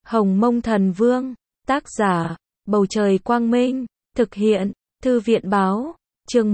Hồng Mông Thần Vương, tác giả, Bầu Trời Quang Minh, thực hiện, Thư viện Báo, chương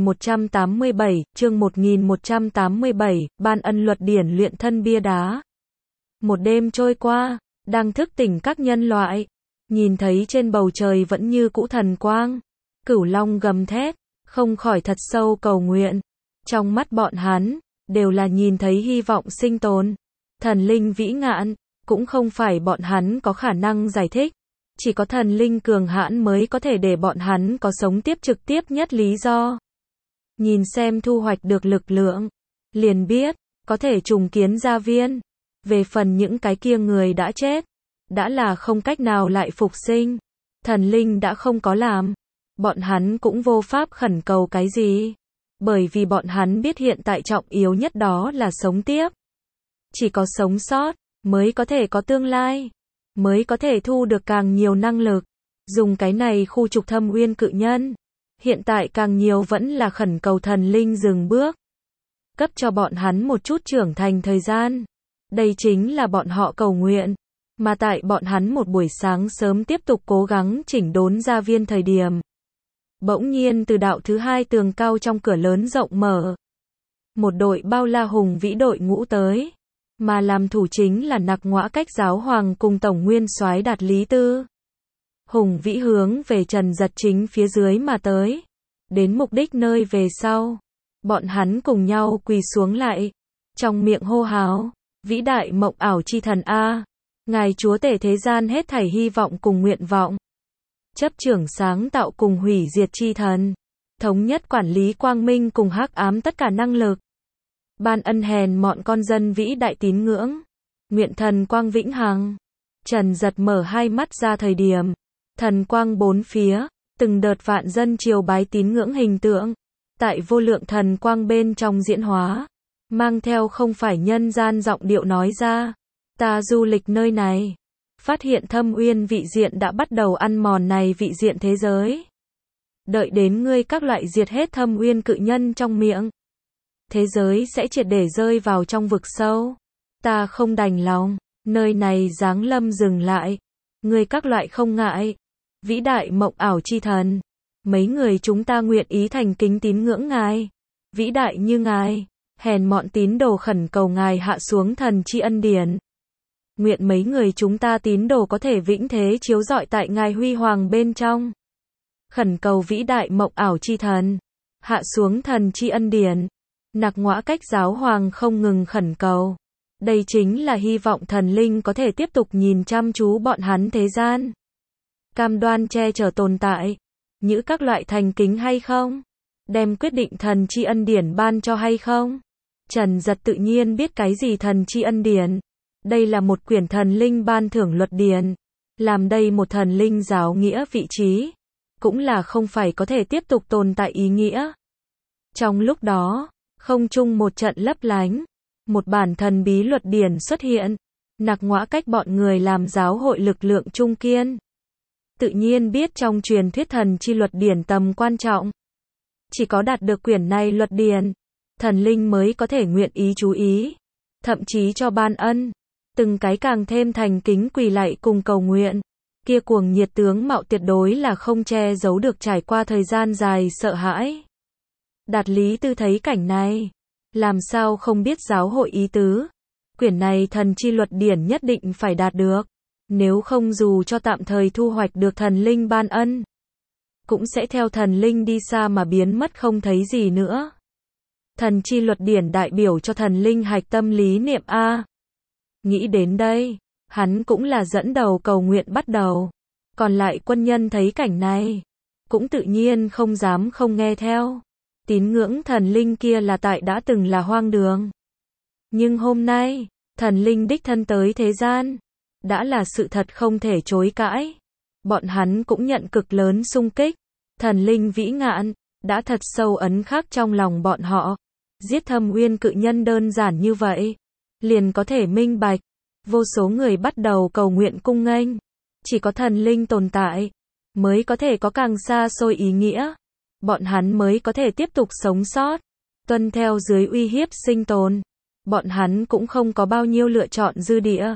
1187, Ban Ân Luật Điển Luyện Thân Bia Đá. Một đêm trôi qua, đang thức tỉnh các nhân loại, nhìn thấy trên bầu trời vẫn như cũ thần quang, cửu long gầm thét, không khỏi thật sâu cầu nguyện. Trong mắt bọn hắn, đều là nhìn thấy hy vọng sinh tồn. Thần linh vĩ ngạn, cũng không phải bọn hắn có khả năng giải thích. Chỉ có thần linh cường hãn mới có thể để bọn hắn có sống tiếp trực tiếp nhất lý do. Nhìn xem thu hoạch được lực lượng, liền biết, có thể trùng kiến gia viên. Về phần những cái kia người đã chết, đã là không cách nào lại phục sinh. Thần linh đã không có làm, bọn hắn cũng vô pháp khẩn cầu cái gì. Bởi vì bọn hắn biết hiện tại trọng yếu nhất đó là sống tiếp. Chỉ có sống sót, mới có thể có tương lai, mới có thể thu được càng nhiều năng lực. Dùng cái này khu trục Thâm Uyên cự nhân. Hiện tại càng nhiều vẫn là khẩn cầu thần linh dừng bước. Cấp cho bọn hắn một chút trưởng thành thời gian. Đây chính là bọn họ cầu nguyện. Mà tại bọn hắn một buổi sáng sớm tiếp tục cố gắng chỉnh đốn gia viên thời điểm. Bỗng nhiên từ đạo thứ hai tường cao trong cửa lớn rộng mở. Một đội bao la hùng vĩ đội ngũ tới. Mà làm thủ chính là Nặc Ngõa Cách giáo hoàng cùng tổng nguyên soái Đạt Lý Tư. Hùng vĩ hướng về Trần Giật chính phía dưới mà tới. Đến mục đích nơi về sau. Bọn hắn cùng nhau quỳ xuống lại. Trong miệng hô hào. Vĩ đại mộng ảo chi thần A. Ngài chúa tể thế gian hết thảy hy vọng cùng nguyện vọng. Chấp trưởng sáng tạo cùng hủy diệt chi thần. Thống nhất quản lý quang minh cùng hắc ám tất cả năng lực. Ban ân hèn mọn con dân vĩ đại tín ngưỡng. Nguyện thần quang vĩnh hằng. Trần Giật mở hai mắt ra thời điểm. Thần quang bốn phía. Từng đợt vạn dân triều bái tín ngưỡng hình tượng. Tại vô lượng thần quang bên trong diễn hóa. Mang theo không phải nhân gian giọng điệu nói ra. Ta du lịch nơi này. Phát hiện Thâm Uyên vị diện đã bắt đầu ăn mòn này vị diện thế giới. Đợi đến ngươi các loại diệt hết Thâm Uyên cự nhân trong miệng. Thế giới sẽ triệt để rơi vào trong vực sâu. Ta không đành lòng, nơi này giáng lâm dừng lại. Ngươi các loại không ngại. Vĩ đại mộng ảo chi thần. Mấy người chúng ta nguyện ý thành kính tín ngưỡng ngài. Vĩ đại như ngài. Hèn mọn tín đồ khẩn cầu ngài hạ xuống thần chi ân điển. Nguyện mấy người chúng ta tín đồ có thể vĩnh thế chiếu rọi tại ngài huy hoàng bên trong. Khẩn cầu vĩ đại mộng ảo chi thần. Hạ xuống thần chi ân điển. Nặc Ngõa Cách giáo hoàng không ngừng khẩn cầu. Đây chính là hy vọng thần linh có thể tiếp tục nhìn chăm chú bọn hắn thế gian. Cam đoan che chở tồn tại. Như các loại thành kính hay không? Đem quyết định thần chi ân điển ban cho hay không? Trần Giật tự nhiên biết cái gì thần chi ân điển. Đây là một quyển thần linh ban thưởng luật điển. Làm đây một thần linh giáo nghĩa vị trí. Cũng là không phải có thể tiếp tục tồn tại ý nghĩa. Trong lúc đó, không trung một trận lấp lánh. Một bản thần bí luật điển xuất hiện. Nặc Ngõa Cách bọn người làm giáo hội lực lượng trung kiên. Tự nhiên biết trong truyền thuyết thần chi luật điển tầm quan trọng. Chỉ có đạt được quyển này luật điển. Thần linh mới có thể nguyện ý chú ý. Thậm chí cho ban ân. Từng cái càng thêm thành kính quỳ lạy cùng cầu nguyện. Kia cuồng nhiệt tướng mạo tuyệt đối là không che giấu được trải qua thời gian dài sợ hãi. Đạt Lý Tư thấy cảnh này. Làm sao không biết giáo hội ý tứ. Quyển này thần chi luật điển nhất định phải đạt được. Nếu không dù cho tạm thời thu hoạch được thần linh ban ân. Cũng sẽ theo thần linh đi xa mà biến mất không thấy gì nữa. Thần chi luật điển đại biểu cho thần linh hạch tâm lý niệm A. Nghĩ đến đây, hắn cũng là dẫn đầu cầu nguyện bắt đầu. Còn lại quân nhân thấy cảnh này, cũng tự nhiên không dám không nghe theo. Tín ngưỡng thần linh kia là tại đã từng là hoang đường. Nhưng hôm nay, thần linh đích thân tới thế gian, đã là sự thật không thể chối cãi. Bọn hắn cũng nhận cực lớn xung kích. Thần linh vĩ ngạn, đã thật sâu ấn khắc trong lòng bọn họ. Giết Thâm Uyên cự nhân đơn giản như vậy. Liền có thể minh bạch. Vô số người bắt đầu cầu nguyện cung nghênh. Chỉ có thần linh tồn tại. Mới có thể có càng xa xôi ý nghĩa. Bọn hắn mới có thể tiếp tục sống sót. Tuân theo dưới uy hiếp sinh tồn. Bọn hắn cũng không có bao nhiêu lựa chọn dư địa.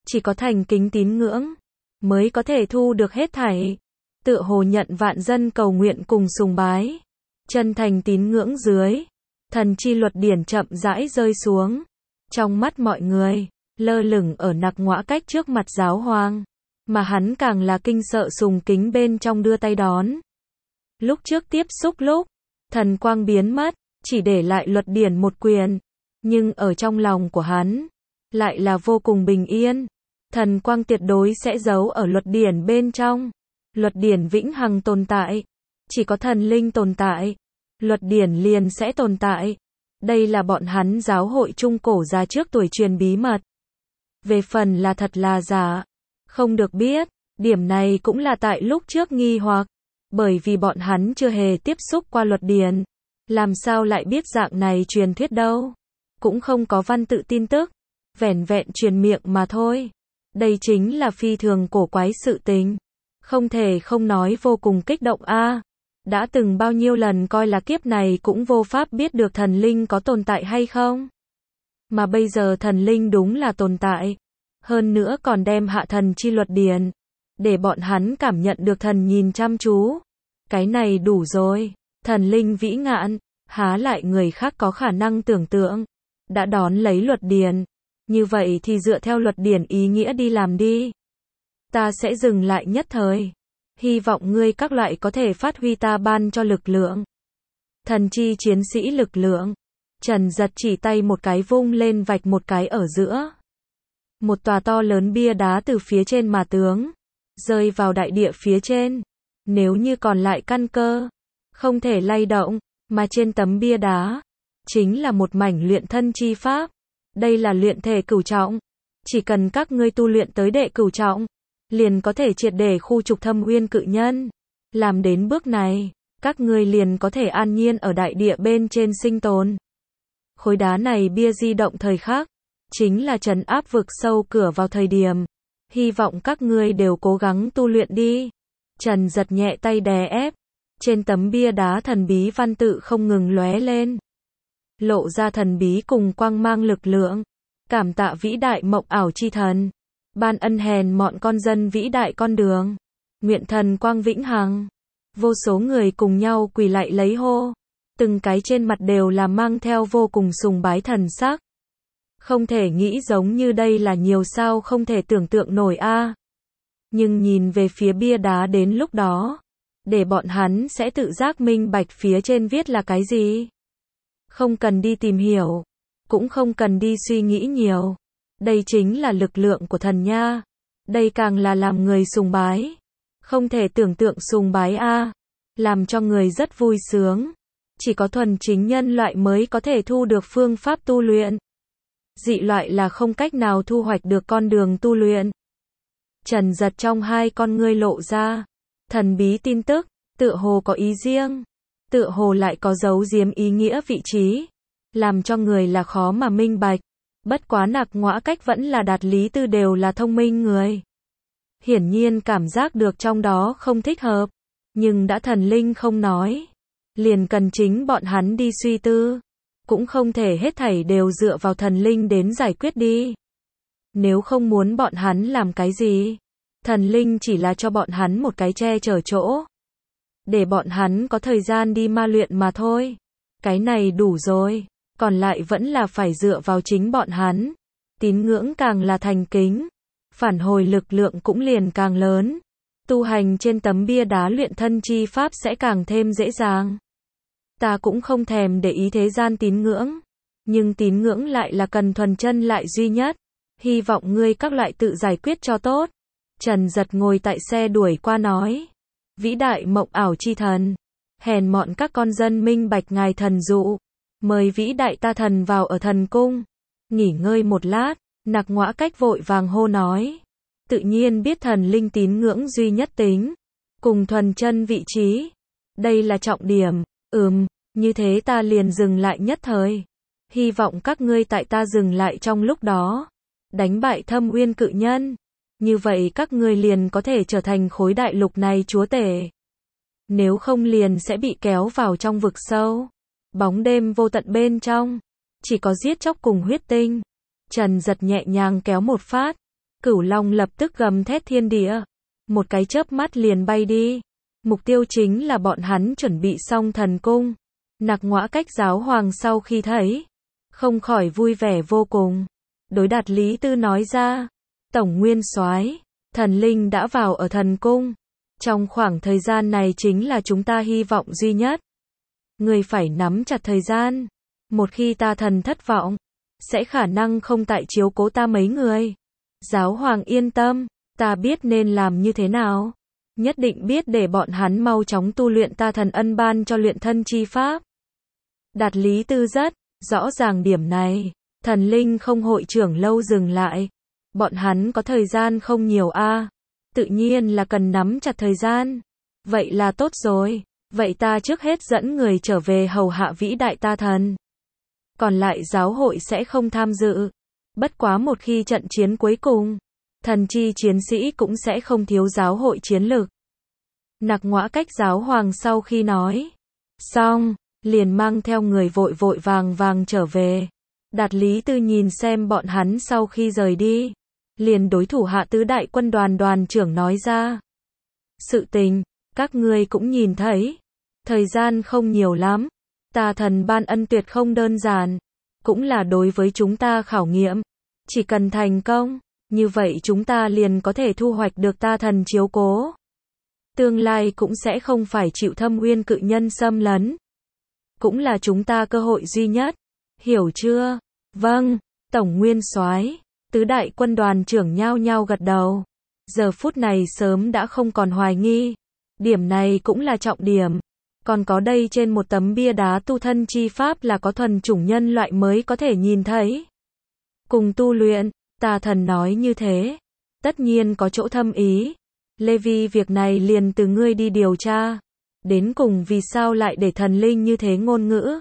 chỉ có thành kính tín ngưỡng, mới có thể thu được hết thảy. Tựa hồ nhận vạn dân cầu nguyện cùng sùng bái. Chân thành tín ngưỡng dưới, thần chi luật điển chậm rãi rơi xuống. Trong mắt mọi người, lơ lửng ở Nặc Ngoã Cách trước mặt giáo hoàng. Mà hắn càng là kinh sợ sùng kính bên trong đưa tay đón. Lúc trước tiếp xúc lúc, thần quang biến mất, chỉ để lại luật điển một quyền. Nhưng ở trong lòng của hắn, lại là vô cùng bình yên. Thần quang tuyệt đối sẽ giấu ở luật điển bên trong. Luật điển vĩnh hằng tồn tại. Chỉ có thần linh tồn tại, luật điển liền sẽ tồn tại. Đây là bọn hắn giáo hội trung cổ già trước tuổi truyền bí mật. Về phần là thật là giả, không được biết. Điểm này cũng là tại lúc trước nghi hoặc. Bởi vì bọn hắn chưa hề tiếp xúc qua luật điển. Làm sao lại biết dạng này truyền thuyết đâu. Cũng không có văn tự tin tức. Vẻn vẹn truyền miệng mà thôi. Đây chính là phi thường cổ quái sự tình. Không thể không nói vô cùng kích động a. Đã từng bao nhiêu lần coi là kiếp này cũng vô pháp biết được thần linh có tồn tại hay không. Mà bây giờ thần linh đúng là tồn tại. Hơn nữa còn đem hạ thần chi luật điển. Để bọn hắn cảm nhận được thần nhìn chăm chú. Cái này đủ rồi. Thần linh vĩ ngạn, há lại người khác có khả năng tưởng tượng. Đã đón lấy luật điển. Như vậy thì dựa theo luật điển ý nghĩa đi làm đi. Ta sẽ dừng lại nhất thời. Hy vọng ngươi các loại có thể phát huy ta ban cho lực lượng. Thần chi chiến sĩ lực lượng. Trần Giật chỉ tay một cái vung lên vạch một cái ở giữa. Một tòa to lớn bia đá từ phía trên mà tướng. Rơi vào đại địa phía trên. Nếu như còn lại căn cơ. Không thể lay động. Mà trên tấm bia đá. Chính là một mảnh luyện thân chi pháp. Đây là luyện thể cửu trọng. Chỉ cần các ngươi tu luyện tới đệ cửu trọng. Liền có thể triệt để khu trục Thâm Uyên cự nhân. Làm đến bước này, các ngươi liền có thể an nhiên ở đại địa bên trên sinh tồn. Khối đá này bia di động thời khắc, chính là trấn áp vực sâu cửa vào thời điểm. Hy vọng các ngươi đều cố gắng tu luyện đi. Trần Giật nhẹ tay đè ép. Trên tấm bia đá thần bí văn tự không ngừng lóe lên. Lộ ra thần bí cùng quang mang lực lượng. Cảm tạ vĩ đại mộng ảo chi thần. Ban ân hèn mọn con dân vĩ đại con đường. Nguyện thần quang vĩnh hằng. Vô số người cùng nhau quỳ lạy lấy hô. Từng cái trên mặt đều là mang theo vô cùng sùng bái thần sắc. Không thể nghĩ giống như đây là nhiều sao không thể tưởng tượng nổi a. Nhưng nhìn về phía bia đá đến lúc đó. Để bọn hắn sẽ tự giác minh bạch phía trên viết là cái gì. Không cần đi tìm hiểu. Cũng không cần đi suy nghĩ nhiều. Đây chính là lực lượng của thần nha. Đây càng là làm người sùng bái. Không thể tưởng tượng sùng bái a. Làm cho người rất vui sướng. Chỉ có thuần chính nhân loại mới có thể thu được phương pháp tu luyện. Dị loại là không cách nào thu hoạch được con đường tu luyện. Trần Giật trong hai con ngươi lộ ra. Thần bí tin tức. Tựa hồ có ý riêng. Tựa hồ lại có giấu giếm ý nghĩa vị trí. Làm cho người là khó mà minh bạch. Bất quá Nặc Ngoã Cách vẫn là Đạt Lý Tư đều là thông minh người. Hiển nhiên cảm giác được trong đó không thích hợp. Nhưng đã thần linh không nói. Liền cần chính bọn hắn đi suy tư. Cũng không thể hết thảy đều dựa vào thần linh đến giải quyết đi. Nếu không muốn bọn hắn làm cái gì. Thần linh chỉ là cho bọn hắn một cái che chở chỗ. Để bọn hắn có thời gian đi ma luyện mà thôi. Cái này đủ rồi. Còn lại vẫn là phải dựa vào chính bọn hắn. Tín ngưỡng càng là thành kính. Phản hồi lực lượng cũng liền càng lớn. Tu hành trên tấm bia đá luyện thân chi pháp sẽ càng thêm dễ dàng. Ta cũng không thèm để ý thế gian tín ngưỡng. Nhưng tín ngưỡng lại là cần thuần chân lại duy nhất. Hy vọng ngươi các loại tự giải quyết cho tốt. Trần Giật ngồi tại xe đuổi qua nói. Vĩ đại mộng ảo chi thần. Hèn mọn các con dân minh bạch ngài thần dụ. Mời vĩ đại ta thần vào ở thần cung. Nghỉ ngơi một lát. Nặc Ngoã Cách vội vàng hô nói. Tự nhiên biết thần linh tín ngưỡng duy nhất tính. Cùng thuần chân vị trí. Đây là trọng điểm. Như thế ta liền dừng lại nhất thời. Hy vọng các ngươi tại ta dừng lại trong lúc đó. Đánh bại Thâm Uyên cự nhân. Như vậy các ngươi liền có thể trở thành khối đại lục này chúa tể. Nếu không liền sẽ bị kéo vào trong vực sâu. Bóng đêm vô tận bên trong. Chỉ có giết chóc cùng huyết tinh. Trần Giật nhẹ nhàng kéo một phát. Cửu long lập tức gầm thét thiên địa. Một cái chớp mắt liền bay đi. Mục tiêu chính là bọn hắn chuẩn bị xong thần cung. Nặc Ngõa Cách giáo hoàng sau khi thấy, không khỏi vui vẻ vô cùng. Đối Đạt Lý Tư nói ra, Tổng Nguyên Soái, thần linh đã vào ở thần cung. Trong khoảng thời gian này chính là chúng ta hy vọng duy nhất. Người phải nắm chặt thời gian. Một khi ta thần thất vọng, sẽ khả năng không tại chiếu cố ta mấy người. Giáo hoàng yên tâm, ta biết nên làm như thế nào. Nhất định biết để bọn hắn mau chóng tu luyện ta thần ân ban cho luyện thân chi pháp. Đạt Lý Tư rất rõ ràng điểm này. Thần linh không hội trưởng lâu dừng lại. Bọn hắn có thời gian không nhiều a. Tự nhiên là cần nắm chặt thời gian. Vậy là tốt rồi. Vậy ta trước hết dẫn người trở về hầu hạ vĩ đại ta thần. Còn lại giáo hội sẽ không tham dự. Bất quá một khi trận chiến cuối cùng, thần chi chiến sĩ cũng sẽ không thiếu giáo hội chiến lực. Nặc Ngõa Cách giáo hoàng sau khi nói xong, liền mang theo người vội vội vàng trở về. Đạt Lý Tư nhìn xem bọn hắn sau khi rời đi, liền đối thủ hạ tứ đại quân đoàn đoàn trưởng nói ra. Sự tình, các ngươi cũng nhìn thấy, thời gian không nhiều lắm, ta thần ban ân tuyệt không đơn giản, cũng là đối với chúng ta khảo nghiệm, chỉ cần thành công, như vậy chúng ta liền có thể thu hoạch được ta thần chiếu cố. Tương lai cũng sẽ không phải chịu Thâm Uyên cự nhân xâm lấn. Cũng là chúng ta cơ hội duy nhất. Hiểu chưa? Vâng, Tổng Nguyên Soái. Tứ đại quân đoàn trưởng nhao nhao gật đầu. Giờ phút này sớm đã không còn hoài nghi. Điểm này cũng là trọng điểm. Còn có đây trên một tấm bia đá tu thân chi pháp là có thuần chủng nhân loại mới có thể nhìn thấy. Cùng tu luyện, ta thần nói như thế. Tất nhiên có chỗ thâm ý. Levi, việc này liền từ ngươi đi điều tra. Đến cùng vì sao lại để thần linh như thế ngôn ngữ?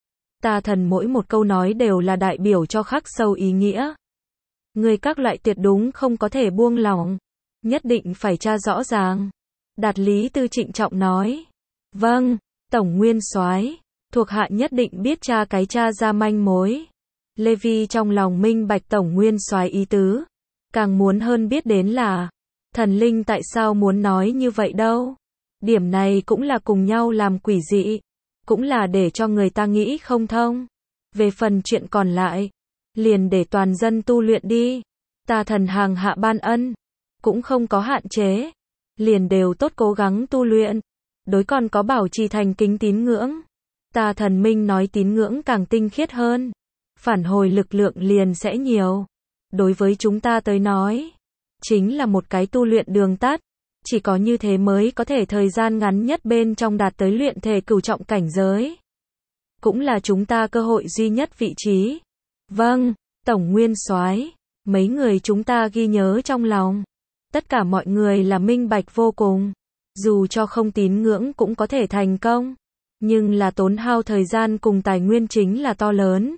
Ta thần mỗi một câu nói đều là đại biểu cho khắc sâu ý nghĩa. Ngươi các loại tuyệt đúng không có thể buông lỏng. Nhất định phải tra rõ ràng. Đạt Lý Tư trịnh trọng nói. Vâng, Tổng Nguyên Soái, thuộc hạ nhất định biết tra cái tra ra manh mối. Levi trong lòng minh bạch Tổng Nguyên Soái ý tứ. Càng muốn hơn biết đến là thần linh tại sao muốn nói như vậy đâu. Điểm này cũng là cùng nhau làm quỷ dị. Cũng là để cho người ta nghĩ không thông. Về phần chuyện còn lại, liền để toàn dân tu luyện đi. Ta thần hàng hạ ban ân, cũng không có hạn chế. Liền đều tốt cố gắng tu luyện. Đối còn có bảo trì thành kính tín ngưỡng. Ta thần minh nói tín ngưỡng càng tinh khiết hơn. Phản hồi lực lượng liền sẽ nhiều. Đối với chúng ta tới nói, chính là một cái tu luyện đường tắt. Chỉ có như thế mới có thể thời gian ngắn nhất bên trong đạt tới luyện thể cửu trọng cảnh giới. Cũng là chúng ta cơ hội duy nhất vị trí. Vâng, Tổng Nguyên Soái, mấy người chúng ta ghi nhớ trong lòng. Tất cả mọi người là minh bạch vô cùng. Dù cho không tín ngưỡng cũng có thể thành công. Nhưng là tốn hao thời gian cùng tài nguyên chính là to lớn.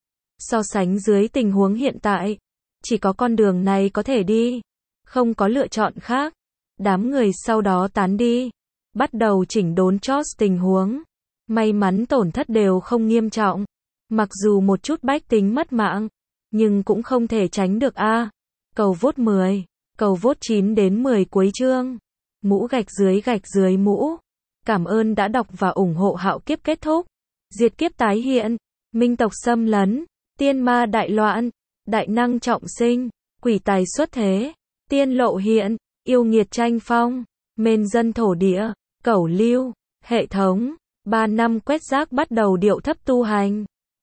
So sánh dưới tình huống hiện tại, chỉ có con đường này có thể đi. Không có lựa chọn khác. Đám người sau đó tán đi. Bắt đầu chỉnh đốn chốt tình huống. May mắn tổn thất đều không nghiêm trọng. Mặc dù một chút bách tính mất mạng, nhưng cũng không thể tránh được a. Cầu vote 10, cầu vote 9 đến 10 cuối chương. Mũ gạch dưới mũ. Cảm ơn đã đọc và ủng hộ Hạo Kiếp kết thúc. Diệt kiếp tái hiện. Minh tộc xâm lấn. Tiên ma đại loạn. Đại năng trọng sinh. Quỷ tài xuất thế. Tiên lộ hiện. Yêu nghiệt tranh phong. Mên dân thổ địa. Cẩu lưu. Hệ thống. 3 năm quét rác bắt đầu điệu thấp tu hành.